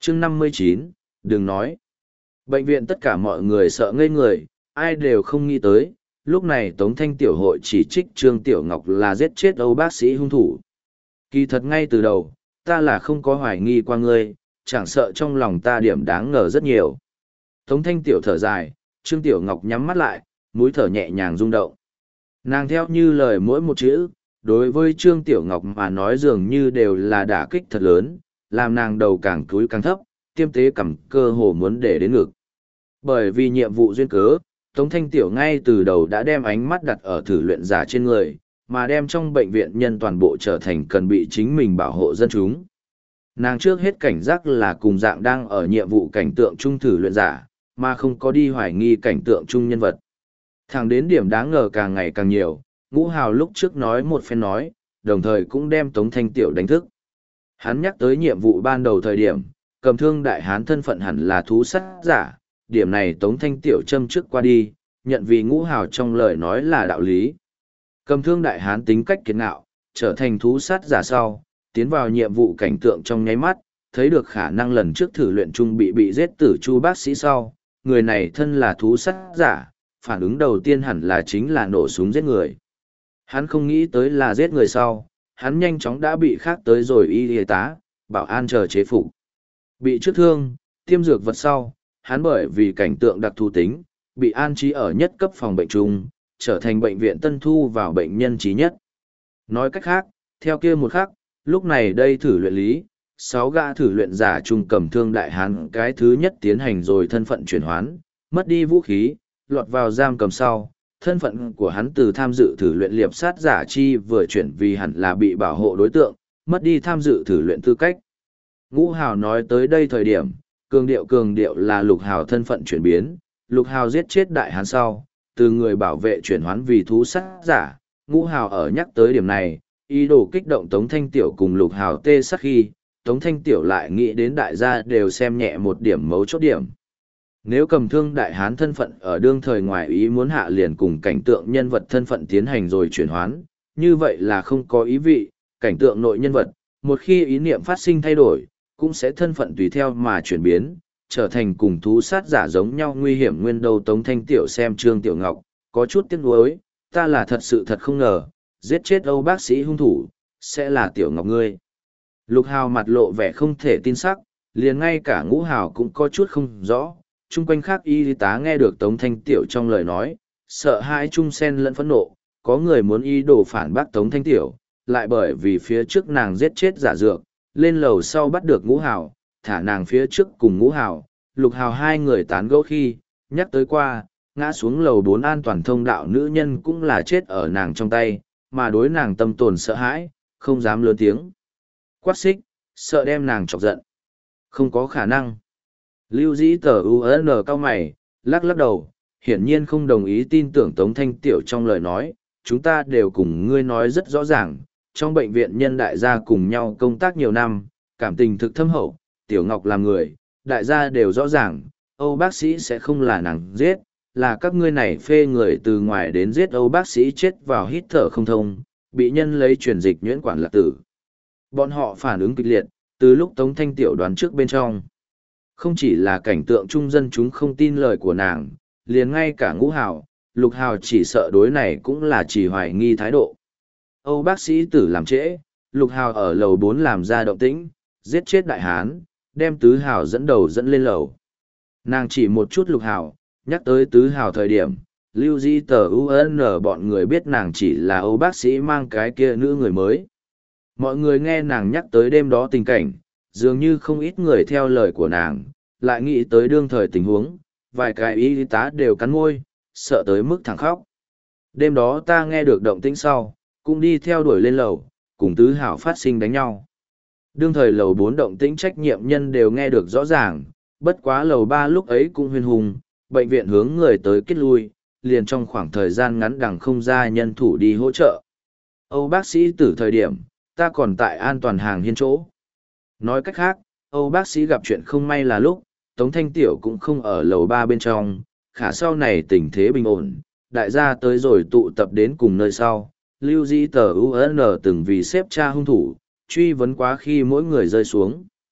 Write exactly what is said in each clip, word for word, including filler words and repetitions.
chương năm mươi chín, đừng nói. Bệnh viện tất cả mọi người sợ ngây người, ai đều không nghĩ tới, lúc này Tống Thanh Tiểu hội chỉ trích Trương Tiểu Ngọc là giết chết Âu bác sĩ hung thủ. Kỳ thật ngay từ đầu, ta là không có hoài nghi qua ngươi, chẳng sợ trong lòng ta điểm đáng ngờ rất nhiều. Tống Thanh Tiểu thở dài, Trương Tiểu Ngọc nhắm mắt lại, mũi thở nhẹ nhàng rung động. Nàng theo như lời mỗi một chữ, đối với Trương Tiểu Ngọc mà nói dường như đều là đả kích thật lớn, làm nàng đầu càng cúi càng thấp, tiêm tế cầm cơ hồ muốn để đến ngực. Bởi vì nhiệm vụ duyên cớ, Tống Thanh Tiểu ngay từ đầu đã đem ánh mắt đặt ở thử luyện giả trên người, mà đem trong bệnh viện nhân toàn bộ trở thành cần bị chính mình bảo hộ dân chúng. Nàng trước hết cảnh giác là cùng dạng đang ở nhiệm vụ cảnh tượng trung thử luyện giả, mà không có đi hoài nghi cảnh tượng trung nhân vật. Thẳng đến điểm đáng ngờ càng ngày càng nhiều, Ngũ Hào lúc trước nói một phen nói, đồng thời cũng đem Tống Thanh Tiểu đánh thức. Hắn nhắc tới nhiệm vụ ban đầu thời điểm, cầm thương đại hán thân phận hẳn là thú sát giả, điểm này Tống Thanh Tiểu châm trước qua đi, nhận vì Ngũ Hào trong lời nói là đạo lý. Cầm thương đại hán tính cách kiệt ngạo, trở thành thú sát giả sau, tiến vào nhiệm vụ cảnh tượng trong nháy mắt, thấy được khả năng lần trước thử luyện chung bị bị giết tử Chu bác sĩ sau, người này thân là thú sát giả, phản ứng đầu tiên hẳn là chính là nổ súng giết người. Hắn không nghĩ tới là giết người sau, hắn nhanh chóng đã bị khác tới rồi y y tá, bảo an chờ chế phục. Bị trước thương, tiêm dược vật sau, hắn bởi vì cảnh tượng đặc thù tính, bị an trí ở nhất cấp phòng bệnh chung, trở thành bệnh viện tân thu vào bệnh nhân trí nhất. Nói cách khác, theo kia một khắc, lúc này đây thử luyện lý, sáu gã thử luyện giả trung cầm thương đại hán cái thứ nhất tiến hành rồi thân phận chuyển hoán, mất đi vũ khí, lọt vào giam cầm sau, thân phận của hắn từ tham dự thử luyện liệp sát giả chi vừa chuyển vì hẳn là bị bảo hộ đối tượng, mất đi tham dự thử luyện tư cách. Ngũ Hào nói tới đây thời điểm, cường điệu cường điệu là Lục Hào thân phận chuyển biến, Lục Hào giết chết đại hán sau, từ người bảo vệ chuyển hoán vì thú sát giả, Ngũ Hào ở nhắc tới điểm này, ý đồ kích động Tống Thanh Tiểu cùng Lục Hào tê sắc khi, Tống Thanh Tiểu lại nghĩ đến đại gia đều xem nhẹ một điểm mấu chốt điểm. Nếu cầm thương đại hán thân phận ở đương thời ngoài ý muốn hạ liền cùng cảnh tượng nhân vật thân phận tiến hành rồi chuyển hoán, như vậy là không có ý vị, cảnh tượng nội nhân vật, một khi ý niệm phát sinh thay đổi, cũng sẽ thân phận tùy theo mà chuyển biến, trở thành cùng thú sát giả giống nhau nguy hiểm nguyên đầu. Tống Thanh Tiểu xem Trương Tiểu Ngọc, có chút tiếc nuối, ta là thật sự thật không ngờ, giết chết Âu bác sĩ hung thủ, sẽ là Tiểu Ngọc ngươi. Lục Hào mặt lộ vẻ không thể tin sắc, liền ngay cả Ngũ Hào cũng có chút không rõ, chung quanh khác y tá nghe được Tống Thanh Tiểu trong lời nói, sợ hãi chung sen lẫn phẫn nộ, có người muốn y đồ phản bác Tống Thanh Tiểu, lại bởi vì phía trước nàng giết chết giả dược, lên lầu sau bắt được Ngũ Hào, thả nàng phía trước cùng Ngũ Hào, Lục Hào hai người tán gẫu khi, nhắc tới qua, ngã xuống lầu bốn an toàn thông đạo nữ nhân cũng là chết ở nàng trong tay, mà đối nàng tâm tồn sợ hãi, không dám lớn tiếng. Quát xích, sợ đem nàng chọc giận. Không có khả năng. Lưu dĩ tờ u n cao mày, lắc lắc đầu, hiển nhiên không đồng ý tin tưởng Tống Thanh Tiểu trong lời nói, chúng ta đều cùng ngươi nói rất rõ ràng, trong bệnh viện nhân đại gia cùng nhau công tác nhiều năm, cảm tình thực thâm hậu, Tiểu Ngọc làm người, đại gia đều rõ ràng, Âu bác sĩ sẽ không là nàng giết, là các ngươi này phê người từ ngoài đến giết Âu bác sĩ chết vào hít thở không thông, bị nhân lấy truyền dịch nhuyễn quản lạc tử. Bọn họ phản ứng kịch liệt, từ lúc Tống Thanh Tiểu đoán trước bên trong. Không chỉ là cảnh tượng trung dân chúng không tin lời của nàng, liền ngay cả Ngũ Hào, Lục Hào chỉ sợ đối này cũng là chỉ hoài nghi thái độ. Âu bác sĩ tử làm trễ, Lục Hào ở lầu bốn làm ra động tĩnh, giết chết đại hán, đem Tứ Hào dẫn đầu dẫn lên lầu. Nàng chỉ một chút Lục Hào, nhắc tới Tứ Hào thời điểm, Lưu Di tờ u en bọn người biết nàng chỉ là Âu bác sĩ mang cái kia nữ người mới. Mọi người nghe nàng nhắc tới đêm đó tình cảnh, dường như không ít người theo lời của nàng, lại nghĩ tới đương thời tình huống, vài cái y tá đều cắn môi, sợ tới mức thẳng khóc. Đêm đó ta nghe được động tĩnh sau, cũng đi theo đuổi lên lầu, cùng Tứ Hảo phát sinh đánh nhau. Đương thời lầu bốn động tĩnh trách nhiệm nhân đều nghe được rõ ràng, bất quá lầu ba lúc ấy cũng huyên hùng, bệnh viện hướng người tới kết lui, liền trong khoảng thời gian ngắn đằng không ra nhân thủ đi hỗ trợ. Âu bác sĩ tử thời điểm, ta còn tại an toàn hàng hiên chỗ. Nói cách khác, Âu bác sĩ gặp chuyện không may là lúc, Tống Thanh Tiểu cũng không ở lầu ba bên trong, khả sau này tình thế bình ổn, đại gia tới rồi tụ tập đến cùng nơi sau, Lưu Di tờ u en từng vì xếp cha hung thủ, truy vấn quá khi mỗi người rơi xuống.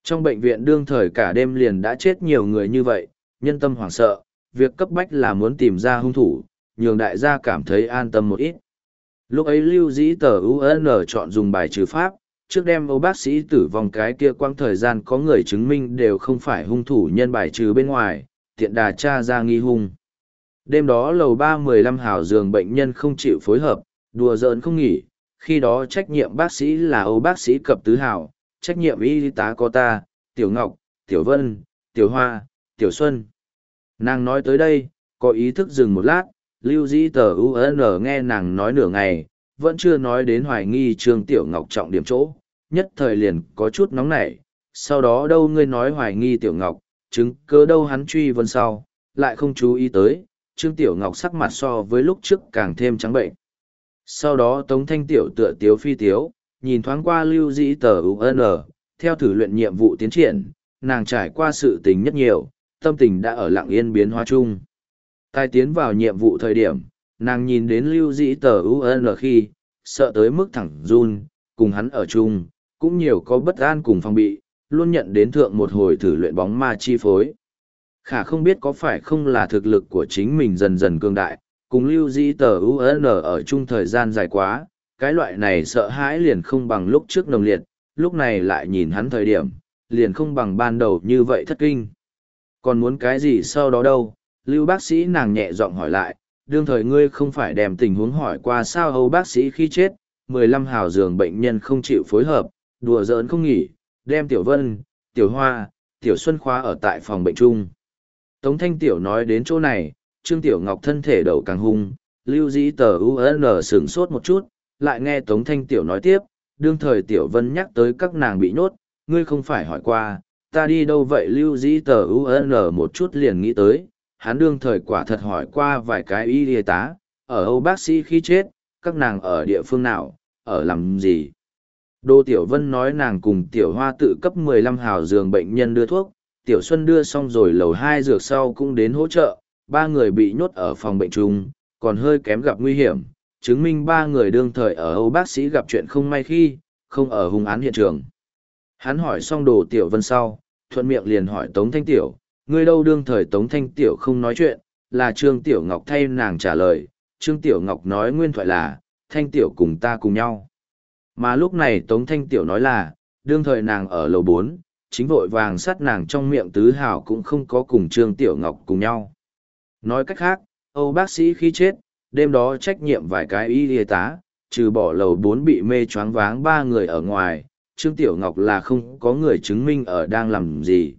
Trong bệnh viện đương thời cả đêm liền đã chết nhiều người như vậy, nhân tâm hoảng sợ, việc cấp bách là muốn tìm ra hung thủ, nhường đại gia cảm thấy an tâm một ít. Lúc ấy Lưu Dĩ Tờ u en chọn dùng bài trừ pháp, trước đem Âu bác sĩ tử vong cái kia quang thời gian có người chứng minh đều không phải hung thủ nhân bài trừ bên ngoài, tiện đà tra ra nghi hung. Đêm đó lầu ba mười lăm hào giường bệnh nhân không chịu phối hợp, đùa giỡn không nghỉ, khi đó trách nhiệm bác sĩ là Âu bác sĩ Cập Tứ Hào, trách nhiệm y tá có ta, Tiểu Ngọc, Tiểu Vân, Tiểu Hoa, Tiểu Xuân. Nàng nói tới đây, có ý thức dừng một lát, Lưu Dĩ Tờ u en nghe nàng nói nửa ngày, vẫn chưa nói đến hoài nghi Trương Tiểu Ngọc trọng điểm chỗ, nhất thời liền có chút nóng nảy. Sau đó đâu ngươi nói hoài nghi Tiểu Ngọc, chứng cớ đâu hắn truy vấn sau, lại không chú ý tới, Trương Tiểu Ngọc sắc mặt so với lúc trước càng thêm trắng bệnh. Sau đó Tống Thanh Tiểu tựa tiếu phi tiếu, nhìn thoáng qua Lưu Dĩ Tờ u en, theo thử luyện nhiệm vụ tiến triển, nàng trải qua sự tình nhất nhiều, tâm tình đã ở lặng yên biến hóa chung. Tai tiến vào nhiệm vụ thời điểm, nàng nhìn đến Lưu Dĩ Tờ u en khi, sợ tới mức thẳng run, cùng hắn ở chung, cũng nhiều có bất an cùng phòng bị, luôn nhận đến thượng một hồi thử luyện bóng ma chi phối. Khả không biết có phải không là thực lực của chính mình dần dần cường đại, cùng Lưu Dĩ Tờ u en ở chung thời gian dài quá, cái loại này sợ hãi liền không bằng lúc trước nồng liệt, lúc này lại nhìn hắn thời điểm, liền không bằng ban đầu như vậy thất kinh. Còn muốn cái gì sau đó đâu? Lưu bác sĩ nàng nhẹ giọng hỏi lại, đương thời ngươi không phải đem tình huống hỏi qua sao Âu bác sĩ khi chết, mười lăm hào giường bệnh nhân không chịu phối hợp, đùa giỡn không nghỉ, đem Tiểu Vân, Tiểu Hoa, Tiểu Xuân khóa ở tại phòng bệnh chung. Tống Thanh Tiểu nói đến chỗ này, Trương Tiểu Ngọc thân thể đầu càng hung, Lưu Dĩ Tờ u en sửng sốt một chút, lại nghe Tống Thanh Tiểu nói tiếp, đương thời Tiểu Vân nhắc tới các nàng bị nhốt, ngươi không phải hỏi qua, ta đi đâu vậy Lưu Dĩ Tờ u en một chút liền nghĩ tới, hắn đương thời quả thật hỏi qua vài cái y y tá, ở Âu bác sĩ khi chết, các nàng ở địa phương nào, ở làm gì. Đô Tiểu Vân nói nàng cùng Tiểu Hoa tự cấp mười lăm hào giường bệnh nhân đưa thuốc, Tiểu Xuân đưa xong rồi lầu hai dược sau cũng đến hỗ trợ, ba người bị nhốt ở phòng bệnh chung, còn hơi kém gặp nguy hiểm, chứng minh ba người đương thời ở Âu bác sĩ gặp chuyện không may khi, không ở hung án hiện trường. Hắn hỏi xong Đồ Tiểu Vân sau, thuận miệng liền hỏi Tống Thanh Tiểu, ngươi đâu đương thời Tống Thanh Tiểu không nói chuyện, là Trương Tiểu Ngọc thay nàng trả lời, Trương Tiểu Ngọc nói nguyên thoại là, Thanh Tiểu cùng ta cùng nhau. Mà lúc này Tống Thanh Tiểu nói là, đương thời nàng ở lầu bốn, chính vội vàng sát nàng trong miệng tứ hào cũng không có cùng Trương Tiểu Ngọc cùng nhau. Nói cách khác, Âu bác sĩ khi chết, đêm đó trách nhiệm vài cái y y tá, trừ bỏ lầu bốn bị mê choáng váng ba người ở ngoài, Trương Tiểu Ngọc là không có người chứng minh ở đang làm gì.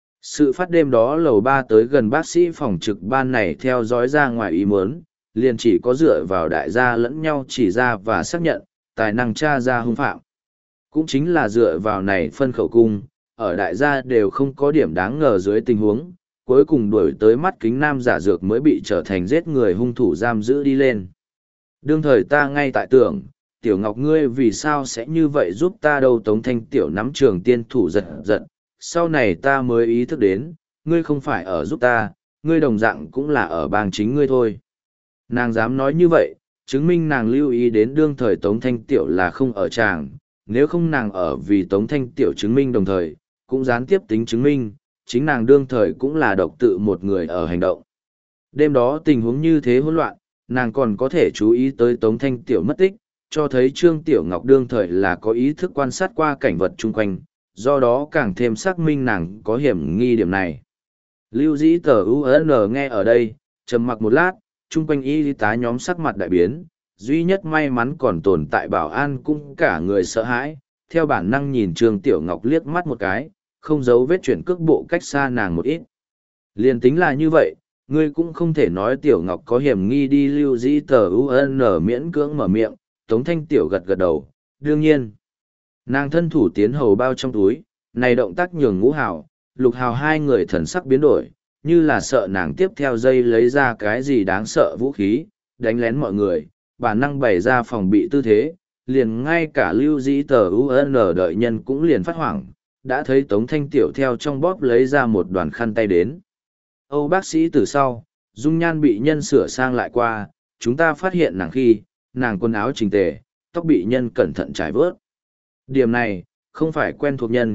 Sự phát đêm đó lầu ba tới gần bác sĩ phòng trực ban này theo dõi ra ngoài ý muốn, liền chỉ có dựa vào đại gia lẫn nhau chỉ ra và xác nhận, tài năng tra ra hung phạm. Cũng chính là dựa vào này phân khẩu cung, ở đại gia đều không có điểm đáng ngờ dưới tình huống, cuối cùng đuổi tới mắt kính nam giả dược mới bị trở thành giết người hung thủ giam giữ đi lên. Đương thời ta ngay tại tưởng, Tiểu Ngọc ngươi vì sao sẽ như vậy giúp ta đâu Tống Thanh Tiểu nắm trường tiên thủ giật giật, sau này ta mới ý thức đến, ngươi không phải ở giúp ta, ngươi đồng dạng cũng là ở bang chính ngươi thôi. Nàng dám nói như vậy, chứng minh nàng lưu ý đến đương thời Tống Thanh Tiểu là không ở tràng, nếu không nàng ở vì Tống Thanh Tiểu chứng minh đồng thời, cũng gián tiếp tính chứng minh, chính nàng đương thời cũng là độc tự một người ở hành động. Đêm đó tình huống như thế hỗn loạn, nàng còn có thể chú ý tới Tống Thanh Tiểu mất tích, cho thấy Trương Tiểu Ngọc đương thời là có ý thức quan sát qua cảnh vật chung quanh, do đó càng thêm xác minh nàng có hiểm nghi điểm này. Lưu Dĩ Tờ u en nghe ở đây, trầm mặc một lát, chung quanh y tá nhóm sắc mặt đại biến, duy nhất may mắn còn tồn tại bảo an cũng cả người sợ hãi, theo bản năng nhìn Trương Tiểu Ngọc liếc mắt một cái, không giấu vết chuyển cước bộ cách xa nàng một ít. Liên tính là như vậy, ngươi cũng không thể nói Tiểu Ngọc có hiểm nghi đi. Lưu Dĩ Tờ u en miễn cưỡng mở miệng, Tống Thanh Tiểu gật gật đầu, đương nhiên. Nàng thân thủ tiến hầu bao trong túi, này động tác nhường Ngũ Hào, Lục Hào hai người thần sắc biến đổi, như là sợ nàng tiếp theo dây lấy ra cái gì đáng sợ vũ khí, đánh lén mọi người, bản năng bày ra phòng bị tư thế, liền ngay cả Lưu Dĩ Tờ u en đợi nhân cũng liền phát hoảng, đã thấy Tống Thanh Tiểu theo trong bóp lấy ra một đoàn khăn tay đến. Âu bác sĩ từ sau, dung nhan bị nhân sửa sang lại qua, chúng ta phát hiện nàng khi, nàng quần áo chỉnh tề, tóc bị nhân cẩn thận trải vớt. Điểm này, không phải quen thuộc nhân,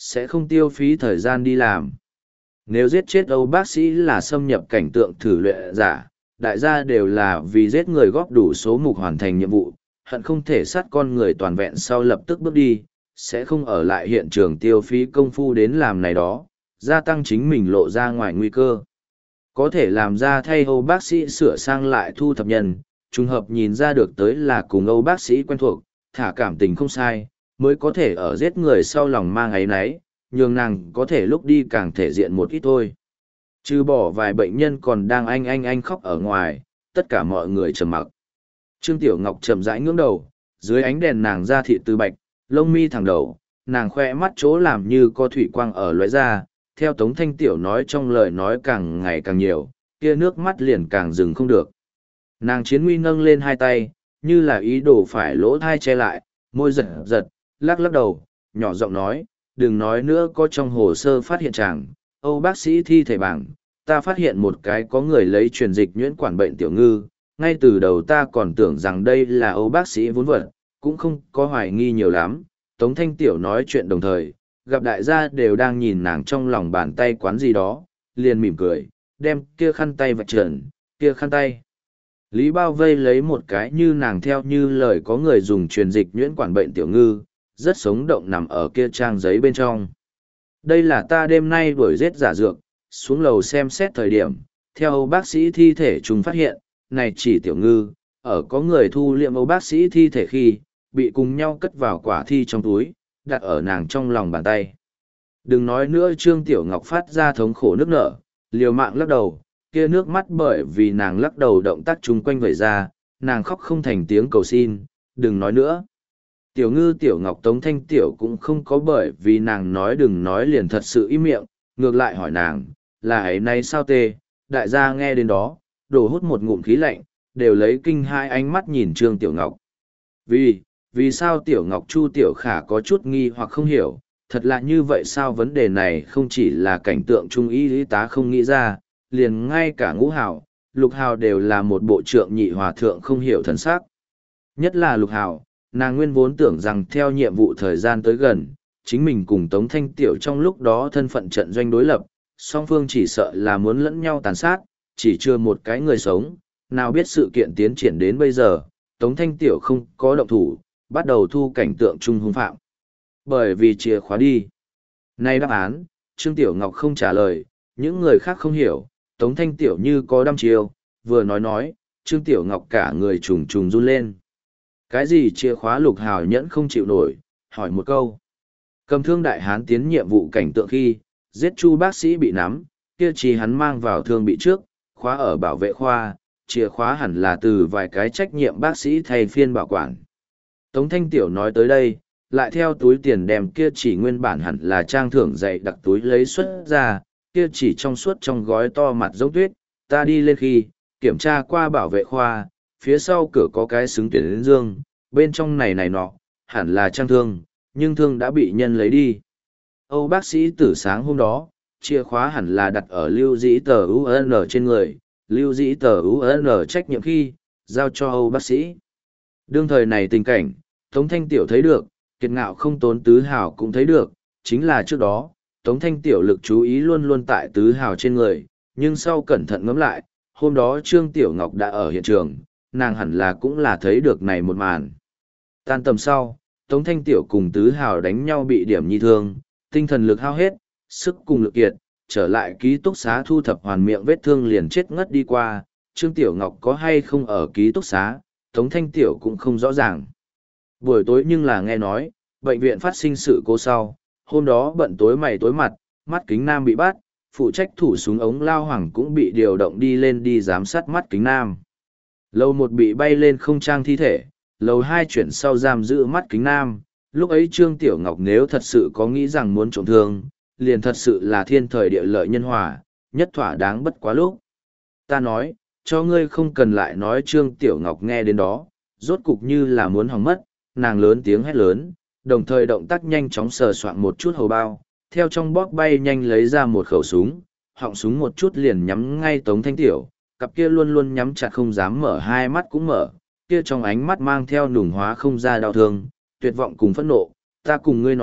sẽ không tiêu phí thời gian đi làm. Nếu giết chết Âu bác sĩ là xâm nhập cảnh tượng thử luyện giả, đại gia đều là vì giết người góp đủ số mục hoàn thành nhiệm vụ, hận không thể sát con người toàn vẹn sau lập tức bước đi, sẽ không ở lại hiện trường tiêu phí công phu đến làm này đó, gia tăng chính mình lộ ra ngoài nguy cơ. Có thể làm ra thay Âu bác sĩ sửa sang lại thu thập nhân, trùng hợp nhìn ra được tới là cùng Âu bác sĩ quen thuộc, thả cảm tình không sai, mới có thể ở giết người sau lòng mang ấy nấy, nhường nàng có thể lúc đi càng thể diện một ít thôi. Trừ bỏ vài bệnh nhân còn đang anh anh anh khóc ở ngoài, tất cả mọi người trầm mặc. Trương Tiểu Ngọc chậm rãi ngưỡng đầu, dưới ánh đèn nàng da thịt từ bạch, lông mi thẳng đầu, nàng khoe mắt chỗ làm như có thủy quang ở lóe ra, theo Tống Thanh Tiểu nói trong lời nói càng ngày càng nhiều, kia nước mắt liền càng dừng không được. Nàng chiến nguy nâng lên hai tay, như là ý đồ phải lỗ thai che lại, môi giật giật, lắc lắc đầu, nhỏ giọng nói, đừng nói nữa, có trong hồ sơ phát hiện chàng, Âu bác sĩ thi thể bảng, ta phát hiện một cái có người lấy truyền dịch nhuyễn quản bệnh tiểu ngư, ngay từ đầu ta còn tưởng rằng đây là Âu bác sĩ vốn vật, cũng không có hoài nghi nhiều lắm. Tống Thanh Tiểu nói chuyện đồng thời, gặp đại gia đều đang nhìn nàng trong lòng bàn tay quán gì đó, liền mỉm cười, đem kia khăn tay vạch trần, kia khăn tay. Lý Bao vây lấy một cái như nàng theo như lời có người dùng truyền dịch nhuyễn quản bệnh tiểu ngư, rất sống động nằm ở kia trang giấy bên trong. Đây là ta đêm nay đuổi giết giả dược, xuống lầu xem xét thời điểm, theo Âu bác sĩ thi thể chúng phát hiện, này chỉ tiểu ngư, ở có người thu liệm Âu bác sĩ thi thể khi, bị cùng nhau cất vào quả thi trong túi, đặt ở nàng trong lòng bàn tay. Đừng nói nữa, Trương Tiểu Ngọc phát ra thống khổ nước nở, liều mạng lắc đầu, kia nước mắt bởi vì nàng lắc đầu động tác chung quanh vẩy ra, nàng khóc không thành tiếng cầu xin, đừng nói nữa. Tiểu Ngư Tiểu Ngọc Tống Thanh Tiểu cũng không có bởi vì nàng nói đừng nói liền thật sự im miệng, ngược lại hỏi nàng, là ấy nay sao tê, đại gia nghe đến đó, đổ hút một ngụm khí lạnh, đều lấy kinh hai ánh mắt nhìn Trương Tiểu Ngọc. Vì, vì sao Tiểu Ngọc Chu Tiểu Khả có chút nghi hoặc không hiểu, thật là như vậy sao? Vấn đề này không chỉ là cảnh tượng trung y y tá không nghĩ ra, liền ngay cả Ngũ Hào, Lục Hào đều là một bộ trượng nhị hòa thượng không hiểu thần sắc. Nhất là Lục Hào, nàng nguyên vốn tưởng rằng theo nhiệm vụ thời gian tới gần, chính mình cùng Tống Thanh Tiểu trong lúc đó thân phận trận doanh đối lập, song phương chỉ sợ là muốn lẫn nhau tàn sát, chỉ chưa một cái người sống, nào biết sự kiện tiến triển đến bây giờ, Tống Thanh Tiểu không có động thủ, bắt đầu thu cảnh tượng chung hung phạm. Bởi vì chìa khóa đi. Nay đáp án, Trương Tiểu Ngọc không trả lời, những người khác không hiểu, Tống Thanh Tiểu như có đăm chiêu, vừa nói nói, Trương Tiểu Ngọc cả người trùng trùng run lên. Cái gì chìa khóa? Lục Hào nhẫn không chịu nổi, hỏi một câu. Cầm thương đại hán tiến nhiệm vụ cảnh tượng khi, giết Chu bác sĩ bị nắm, kia chỉ hắn mang vào thương bị trước, khóa ở bảo vệ khoa, chìa khóa hẳn là từ vài cái trách nhiệm bác sĩ thay phiên bảo quản. Tống Thanh Tiểu nói tới đây, lại theo túi tiền đem kia chỉ nguyên bản hẳn là trang thưởng dạy đặc túi lấy xuất ra, kia chỉ trong suốt trong gói to mặt giống tuyết, ta đi lên khi, kiểm tra qua bảo vệ khoa, phía sau cửa có cái xứng tuyển đến dương, bên trong này này nọ, hẳn là trang thương, nhưng thương đã bị nhân lấy đi. Âu bác sĩ tử sáng hôm đó, chìa khóa hẳn là đặt ở lưu dĩ tờ u en trên người, lưu dĩ tờ u en trách nhiệm khi, giao cho Âu bác sĩ. Đương thời này tình cảnh, Tống Thanh Tiểu thấy được, Kiệt Ngạo không tốn Tứ Hào cũng thấy được, chính là trước đó, Tống Thanh Tiểu lực chú ý luôn luôn tại Tứ Hào trên người, nhưng sau cẩn thận ngẫm lại, hôm đó Trương Tiểu Ngọc đã ở hiện trường, nàng hẳn là cũng là thấy được này một màn. Tan tầm sau, Tống Thanh Tiểu cùng Tứ Hào đánh nhau bị điểm nhi thương, tinh thần lực hao hết, sức cùng lực kiệt, trở lại ký túc xá thu thập hoàn miệng vết thương liền chết ngất đi qua, Trương Tiểu Ngọc có hay không ở ký túc xá, Tống Thanh Tiểu cũng không rõ ràng. Buổi tối nhưng là nghe nói, bệnh viện phát sinh sự cố sau, hôm đó bận tối mày tối mặt, mắt kính nam bị bắt, phụ trách thủ súng ống Lao Hoàng cũng bị điều động đi lên đi giám sát mắt kính nam. Lầu một bị bay lên không trang thi thể, lầu hai chuyển sau giam giữ mắt kính nam, lúc ấy Trương Tiểu Ngọc nếu thật sự có nghĩ rằng muốn trộm thương, liền thật sự là thiên thời địa lợi nhân hòa, nhất thỏa đáng bất quá lúc. Ta nói, cho ngươi không cần lại nói. Trương Tiểu Ngọc nghe đến đó, rốt cục như là muốn hỏng mất, nàng lớn tiếng hét lớn, đồng thời động tác nhanh chóng sờ soạn một chút hầu bao, theo trong bóp bay nhanh lấy ra một khẩu súng, họng súng một chút liền nhắm ngay Tống Thanh Tiểu, cặp kia luôn luôn nhắm chặt không dám mở hai mắt cũng mở, kia trong ánh mắt mang theo nùng hóa không ra đau thương, tuyệt vọng cùng phẫn nộ, ta cùng ngươi nói,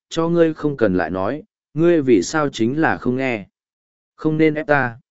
cho ngươi không cần lại nói, ngươi vì sao chính là không nghe. Không nên ép ta.